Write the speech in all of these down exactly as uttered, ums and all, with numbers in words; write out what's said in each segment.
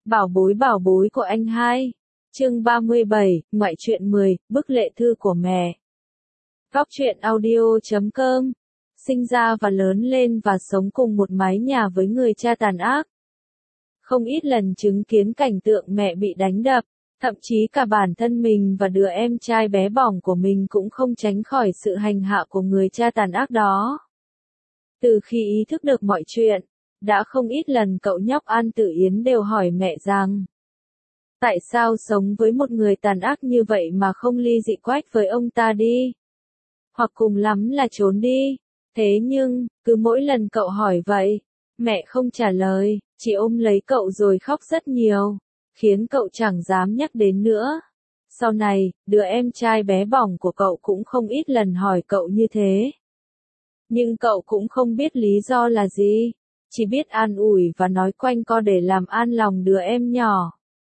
Bảo bối bảo bối của anh hai. Chương ba mươi bảy, ngoại truyện mười, bức lệ thư của mẹ. Góc truyện audio chấm com. Sinh ra và lớn lên và sống cùng một mái nhà với người cha tàn ác. Không ít lần chứng kiến cảnh tượng mẹ bị đánh đập, thậm chí cả bản thân mình và đứa em trai bé bỏng của mình cũng không tránh khỏi sự hành hạ của người cha tàn ác đó. Từ khi ý thức được mọi chuyện, đã không ít lần cậu nhóc An Tử Yến đều hỏi mẹ rằng, tại sao sống với một người tàn ác như vậy mà không ly dị quách với ông ta đi? Hoặc cùng lắm là trốn đi. Thế nhưng, cứ mỗi lần cậu hỏi vậy, mẹ không trả lời, chỉ ôm lấy cậu rồi khóc rất nhiều, khiến cậu chẳng dám nhắc đến nữa. Sau này, đứa em trai bé bỏng của cậu cũng không ít lần hỏi cậu như thế. Nhưng cậu cũng không biết lý do là gì, chỉ biết an ủi và nói quanh co để làm an lòng đứa em nhỏ.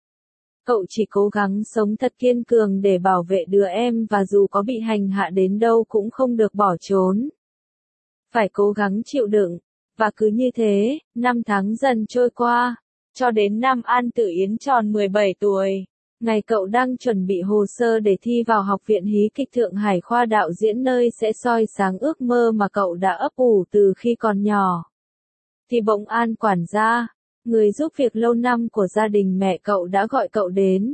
Cậu chỉ cố gắng sống thật kiên cường để bảo vệ đứa em và dù có bị hành hạ đến đâu cũng không được bỏ trốn. Phải cố gắng chịu đựng, và cứ như thế, năm tháng dần trôi qua, cho đến năm An Tử Yến tròn mười bảy tuổi. Ngày cậu đang chuẩn bị hồ sơ để thi vào Học viện Hí kịch Thượng Hải khoa đạo diễn nơi sẽ soi sáng ước mơ mà cậu đã ấp ủ từ khi còn nhỏ. Thì bỗng An quản gia, người giúp việc lâu năm của gia đình mẹ cậu đã gọi cậu đến.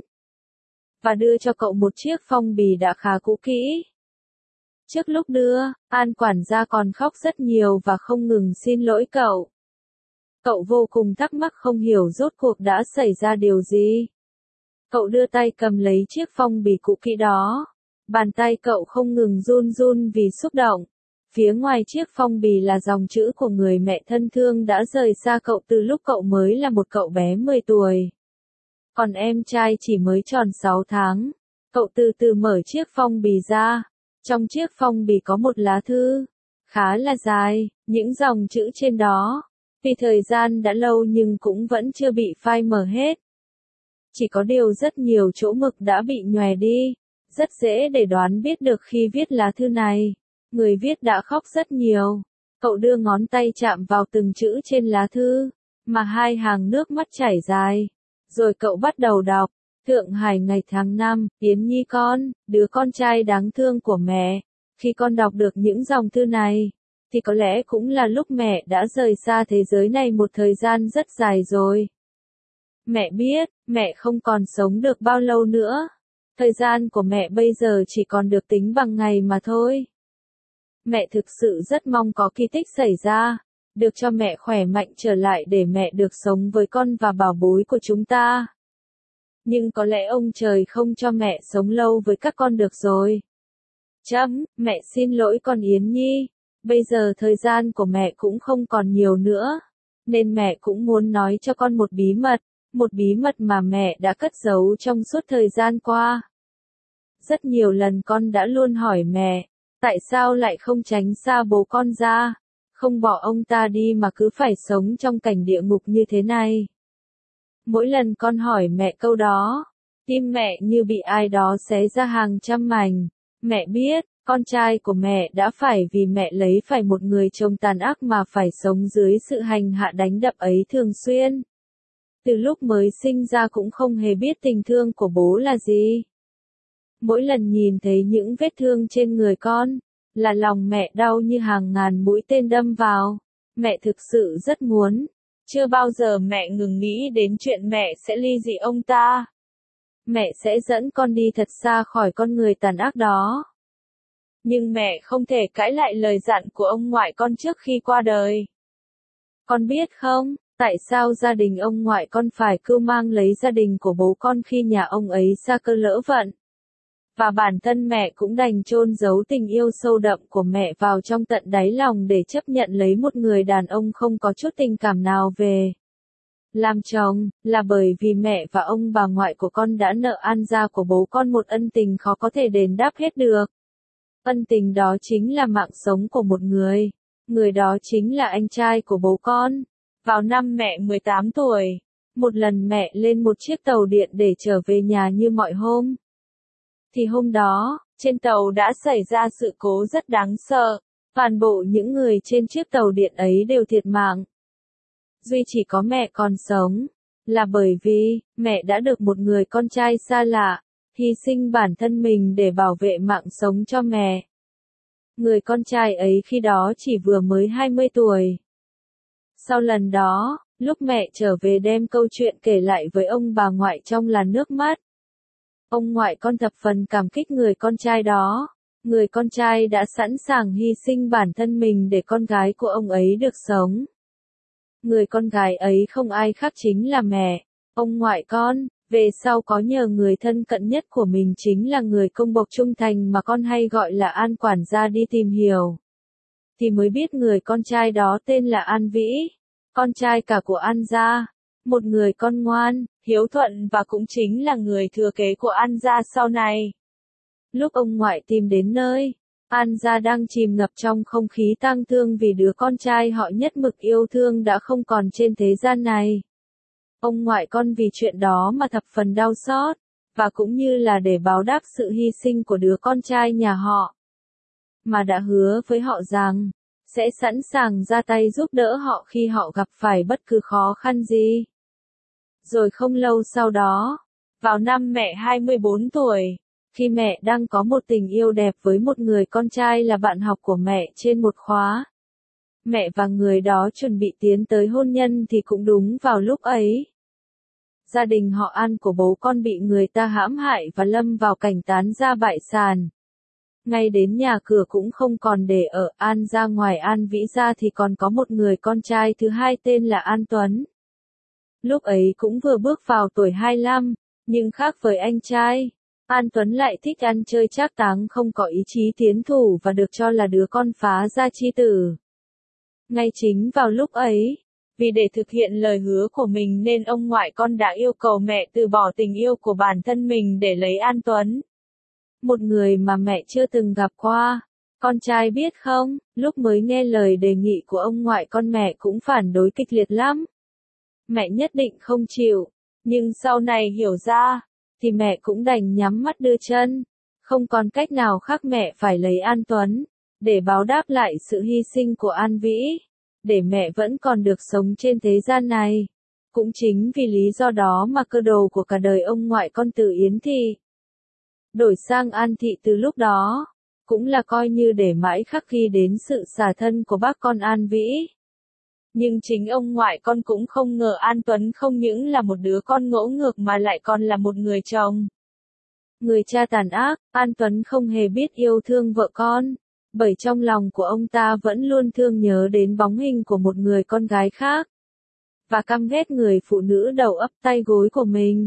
Và đưa cho cậu một chiếc phong bì đã khá cũ kỹ. Trước lúc đưa, An quản gia còn khóc rất nhiều và không ngừng xin lỗi cậu. Cậu vô cùng thắc mắc không hiểu rốt cuộc đã xảy ra điều gì. Cậu đưa tay cầm lấy chiếc phong bì cũ kỹ đó. Bàn tay cậu không ngừng run run vì xúc động. Phía ngoài chiếc phong bì là dòng chữ của người mẹ thân thương đã rời xa cậu từ lúc cậu mới là một cậu bé mười tuổi. Còn em trai chỉ mới tròn sáu tháng. Cậu từ từ mở chiếc phong bì ra. Trong chiếc phong bì có một lá thư. Khá là dài, những dòng chữ trên đó. Vì thời gian đã lâu nhưng cũng vẫn chưa bị phai mờ hết. Chỉ có điều rất nhiều chỗ mực đã bị nhòe đi. Rất dễ để đoán biết được khi viết lá thư này. Người viết đã khóc rất nhiều. Cậu đưa ngón tay chạm vào từng chữ trên lá thư, mà hai hàng nước mắt chảy dài. Rồi cậu bắt đầu đọc. Thượng Hải ngày tháng năm, Yến Nhi con, đứa con trai đáng thương của mẹ. Khi con đọc được những dòng thư này, thì có lẽ cũng là lúc mẹ đã rời xa thế giới này một thời gian rất dài rồi. Mẹ biết, mẹ không còn sống được bao lâu nữa. Thời gian của mẹ bây giờ chỉ còn được tính bằng ngày mà thôi. Mẹ thực sự rất mong có kỳ tích xảy ra, được cho mẹ khỏe mạnh trở lại để mẹ được sống với con và bảo bối của chúng ta. Nhưng có lẽ ông trời không cho mẹ sống lâu với các con được rồi. Chấm, mẹ xin lỗi con Yến Nhi. Bây giờ thời gian của mẹ cũng không còn nhiều nữa. Nên mẹ cũng muốn nói cho con một bí mật. Một bí mật mà mẹ đã cất giấu trong suốt thời gian qua. Rất nhiều lần con đã luôn hỏi mẹ. Tại sao lại không tránh xa bố con ra? Không bỏ ông ta đi mà cứ phải sống trong cảnh địa ngục như thế này. Mỗi lần con hỏi mẹ câu đó, tim mẹ như bị ai đó xé ra hàng trăm mảnh. Mẹ biết, con trai của mẹ đã phải vì mẹ lấy phải một người chồng tàn ác mà phải sống dưới sự hành hạ đánh đập ấy thường xuyên. Từ lúc mới sinh ra cũng không hề biết tình thương của bố là gì. Mỗi lần nhìn thấy những vết thương trên người con, là lòng mẹ đau như hàng ngàn mũi tên đâm vào. Mẹ thực sự rất muốn. Chưa bao giờ mẹ ngừng nghĩ đến chuyện mẹ sẽ ly dị ông ta. Mẹ sẽ dẫn con đi thật xa khỏi con người tàn ác đó. Nhưng mẹ không thể cãi lại lời dặn của ông ngoại con trước khi qua đời. Con biết không, tại sao gia đình ông ngoại con phải cưu mang lấy gia đình của bố con khi nhà ông ấy xa cơ lỡ vận. Và bản thân mẹ cũng đành chôn giấu tình yêu sâu đậm của mẹ vào trong tận đáy lòng để chấp nhận lấy một người đàn ông không có chút tình cảm nào về làm chồng, là bởi vì mẹ và ông bà ngoại của con đã nợ An gia của bố con một ân tình khó có thể đền đáp hết được. Ân tình đó chính là mạng sống của một người. Người đó chính là anh trai của bố con. Vào năm mẹ mười tám tuổi, một lần mẹ lên một chiếc tàu điện để trở về nhà như mọi hôm. Thì hôm đó, trên tàu đã xảy ra sự cố rất đáng sợ. Toàn bộ những người trên chiếc tàu điện ấy đều thiệt mạng. Duy chỉ có mẹ còn sống. là bởi vì, mẹ đã được một người con trai xa lạ, hy sinh bản thân mình để bảo vệ mạng sống cho mẹ. Người con trai ấy khi đó chỉ vừa mới hai mươi tuổi. Sau lần đó, lúc mẹ trở về đem câu chuyện kể lại với ông bà ngoại trong làn nước mắt. Ông ngoại con thập phần cảm kích người con trai đó. Người con trai đã sẵn sàng hy sinh bản thân mình để con gái của ông ấy được sống. Người con gái ấy không ai khác chính là mẹ, ông ngoại con, về sau có nhờ người thân cận nhất của mình chính là người công bộc trung thành mà con hay gọi là An quản gia đi tìm hiểu. Thì mới biết người con trai đó tên là An Vĩ, con trai cả của An gia, một người con ngoan, hiếu thuận và cũng chính là người thừa kế của An gia sau này. Lúc ông ngoại tìm đến nơi, An gia đang chìm ngập trong không khí tang thương vì đứa con trai họ nhất mực yêu thương đã không còn trên thế gian này. Ông ngoại con vì chuyện đó mà thập phần đau xót, và cũng như là để báo đáp sự hy sinh của đứa con trai nhà họ, mà đã hứa với họ rằng, sẽ sẵn sàng ra tay giúp đỡ họ khi họ gặp phải bất cứ khó khăn gì. Rồi không lâu sau đó, vào năm mẹ hai mươi bốn tuổi, khi mẹ đang có một tình yêu đẹp với một người con trai là bạn học của mẹ trên một khóa. Mẹ và người đó chuẩn bị tiến tới hôn nhân thì cũng đúng vào lúc ấy. Gia đình họ An của bố con bị người ta hãm hại và lâm vào cảnh tán gia bại sản. Ngay đến nhà cửa cũng không còn để ở. An ra ngoài An Vĩ ra thì còn có một người con trai thứ hai tên là An Tuấn. Lúc ấy cũng vừa bước vào tuổi hai mươi lăm, nhưng khác với anh trai, An Tuấn lại thích ăn chơi trác táng không có ý chí tiến thủ và được cho là đứa con phá gia chi tử. Ngay chính vào lúc ấy, vì để thực hiện lời hứa của mình nên ông ngoại con đã yêu cầu mẹ từ bỏ tình yêu của bản thân mình để lấy An Tuấn. Một người mà mẹ chưa từng gặp qua. Con trai biết không, lúc mới nghe lời đề nghị của ông ngoại con mẹ cũng phản đối kịch liệt lắm. Mẹ nhất định không chịu, nhưng sau này hiểu ra, thì mẹ cũng đành nhắm mắt đưa chân. Không còn cách nào khác mẹ phải lấy An Tuấn, để báo đáp lại sự hy sinh của An Vĩ, để mẹ vẫn còn được sống trên thế gian này. Cũng chính vì lý do đó mà cơ đồ của cả đời ông ngoại con Từ Yến Thị đổi sang An Thị từ lúc đó, cũng là coi như để mãi khắc ghi đến sự xả thân của bác con An Vĩ. Nhưng chính ông ngoại con cũng không ngờ An Tuấn không những là một đứa con ngỗ ngược mà lại còn là một người chồng. Người cha tàn ác. An Tuấn không hề biết yêu thương vợ con, bởi trong lòng của ông ta vẫn luôn thương nhớ đến bóng hình của một người con gái khác, và căm ghét người phụ nữ đầu ấp tay gối của mình.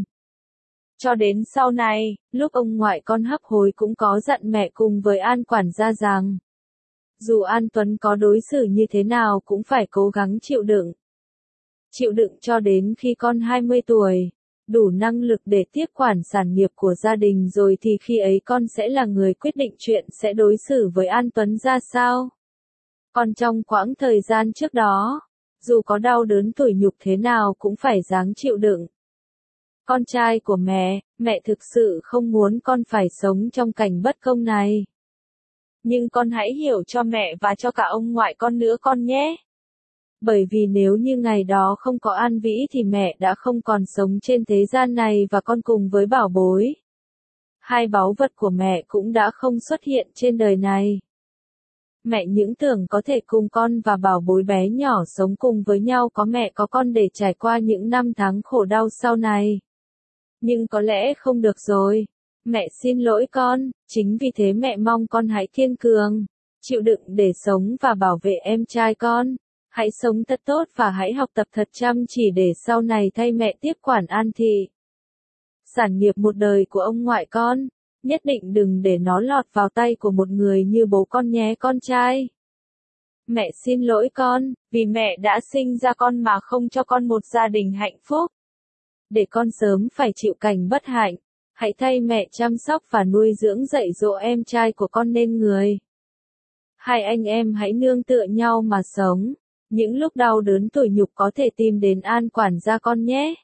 Cho đến sau này, lúc ông ngoại con hấp hối cũng có dặn mẹ cùng với An quản gia rằng, dù An Tuấn có đối xử như thế nào cũng phải cố gắng chịu đựng. Chịu đựng cho đến khi con hai mươi tuổi, đủ năng lực để tiếp quản sản nghiệp của gia đình rồi thì khi ấy con sẽ là người quyết định chuyện sẽ đối xử với An Tuấn ra sao. Còn trong quãng thời gian trước đó, dù có đau đớn tủi nhục thế nào cũng phải ráng chịu đựng. Con trai của mẹ, mẹ thực sự không muốn con phải sống trong cảnh bất công này. Nhưng con hãy hiểu cho mẹ và cho cả ông ngoại con nữa con nhé. Bởi vì nếu như ngày đó không có An Vĩ thì mẹ đã không còn sống trên thế gian này và con cùng với bảo bối. Hai báu vật của mẹ cũng đã không xuất hiện trên đời này. Mẹ những tưởng có thể cùng con và bảo bối bé nhỏ sống cùng với nhau có mẹ có con để trải qua những năm tháng khổ đau sau này. Nhưng có lẽ không được rồi. Mẹ xin lỗi con, chính vì thế mẹ mong con hãy kiên cường, chịu đựng để sống và bảo vệ em trai con. Hãy sống thật tốt và hãy học tập thật chăm chỉ để sau này thay mẹ tiếp quản An Thị. Sản nghiệp một đời của ông ngoại con, nhất định đừng để nó lọt vào tay của một người như bố con nhé con trai. Mẹ xin lỗi con, vì mẹ đã sinh ra con mà không cho con một gia đình hạnh phúc. Để con sớm phải chịu cảnh bất hạnh, hãy thay mẹ chăm sóc và nuôi dưỡng dạy dỗ em trai của con nên người. Hai anh em hãy nương tựa nhau mà sống. Những lúc đau đớn tủi nhục có thể tìm đến An quản gia con nhé.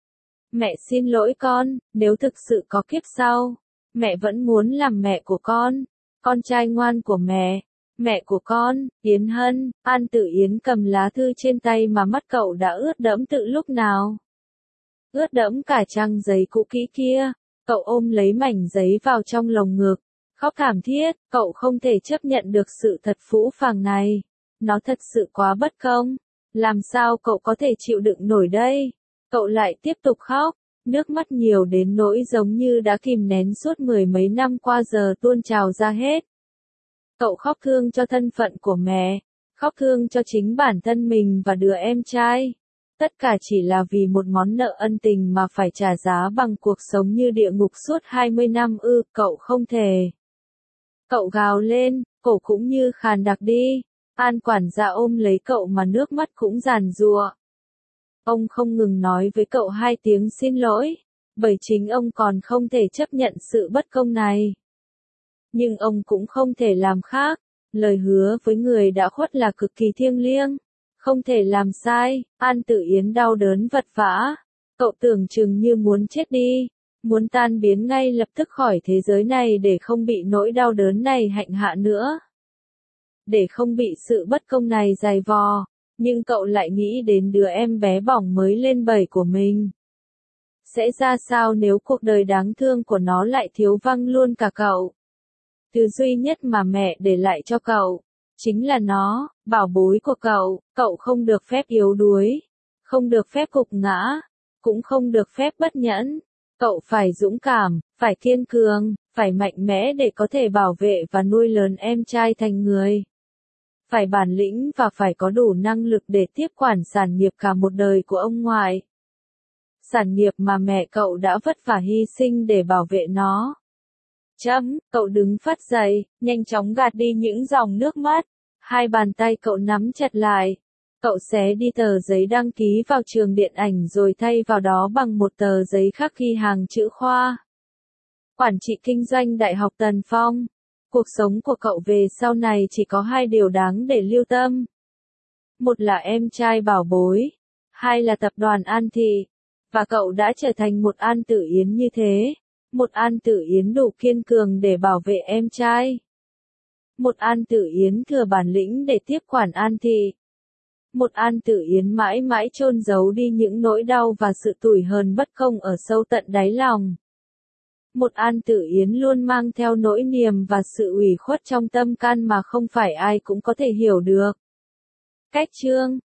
Mẹ xin lỗi con, nếu thực sự có kiếp sau, mẹ vẫn muốn làm mẹ của con, con trai ngoan của mẹ, mẹ của con, Yến Hân. An Tử Yến cầm lá thư trên tay mà mắt cậu đã ướt đẫm từ lúc nào. ướt đẫm cả trang giấy cũ kỹ kia. Cậu ôm lấy mảnh giấy vào trong lồng ngực, khóc thảm thiết, cậu không thể chấp nhận được sự thật phũ phàng này. Nó thật sự quá bất công. Làm sao cậu có thể chịu đựng nổi đây? Cậu lại tiếp tục khóc, nước mắt nhiều đến nỗi giống như đã kìm nén suốt mười mấy năm qua giờ tuôn trào ra hết. Cậu khóc thương cho thân phận của mẹ, khóc thương cho chính bản thân mình và đứa em trai. Tất cả chỉ là vì một món nợ ân tình mà phải trả giá bằng cuộc sống như địa ngục suốt hai mươi năm ư, cậu không thể. Cậu gào lên, cổ cũng như khàn đặc đi. An quản gia ôm lấy cậu mà nước mắt cũng giàn giụa. Ông không ngừng nói với cậu hai tiếng xin lỗi, bởi chính ông còn không thể chấp nhận sự bất công này. Nhưng ông cũng không thể làm khác, lời hứa với người đã khuất là cực kỳ thiêng liêng. Không thể làm sai. An Tử Yến đau đớn vật vã. Cậu tưởng chừng như muốn chết đi, muốn tan biến ngay lập tức khỏi thế giới này để không bị nỗi đau đớn này hạnh hạ nữa. Để không bị sự bất công này dày vò, nhưng cậu lại nghĩ đến đứa em bé bỏng mới lên bảy của mình. Sẽ ra sao nếu cuộc đời đáng thương của nó lại thiếu vắng luôn cả cậu? Thứ duy nhất mà mẹ để lại cho cậu chính là nó, bảo bối của cậu. Cậu không được phép yếu đuối, không được phép gục ngã, cũng không được phép bất nhẫn. Cậu phải dũng cảm, phải kiên cường, phải mạnh mẽ để có thể bảo vệ và nuôi lớn em trai thành người. Phải bản lĩnh và phải có đủ năng lực để tiếp quản sản nghiệp cả một đời của ông ngoại. Sản nghiệp mà mẹ cậu đã vất vả hy sinh để bảo vệ nó. Chấm, cậu đứng phát dậy, nhanh chóng gạt đi những dòng nước mắt. Hai bàn tay cậu nắm chặt lại. Cậu xé đi tờ giấy đăng ký vào trường điện ảnh rồi thay vào đó bằng một tờ giấy khắc ghi hàng chữ khoa. Quản trị kinh doanh Đại học Tần Phong. Cuộc sống của cậu về sau này chỉ có hai điều đáng để lưu tâm. Một là em trai bảo bối. Hai là tập đoàn An Thị. Và cậu đã trở thành một An Tử Yến như thế. Một An Tử Yến đủ kiên cường để bảo vệ em trai. Một An Tử Yến thừa bản lĩnh để tiếp quản An Thị. Một An Tử Yến mãi mãi chôn giấu đi những nỗi đau và sự tủi hờn bất công ở sâu tận đáy lòng. Một An Tử Yến luôn mang theo nỗi niềm và sự ủy khuất trong tâm can mà không phải ai cũng có thể hiểu được. Cách chương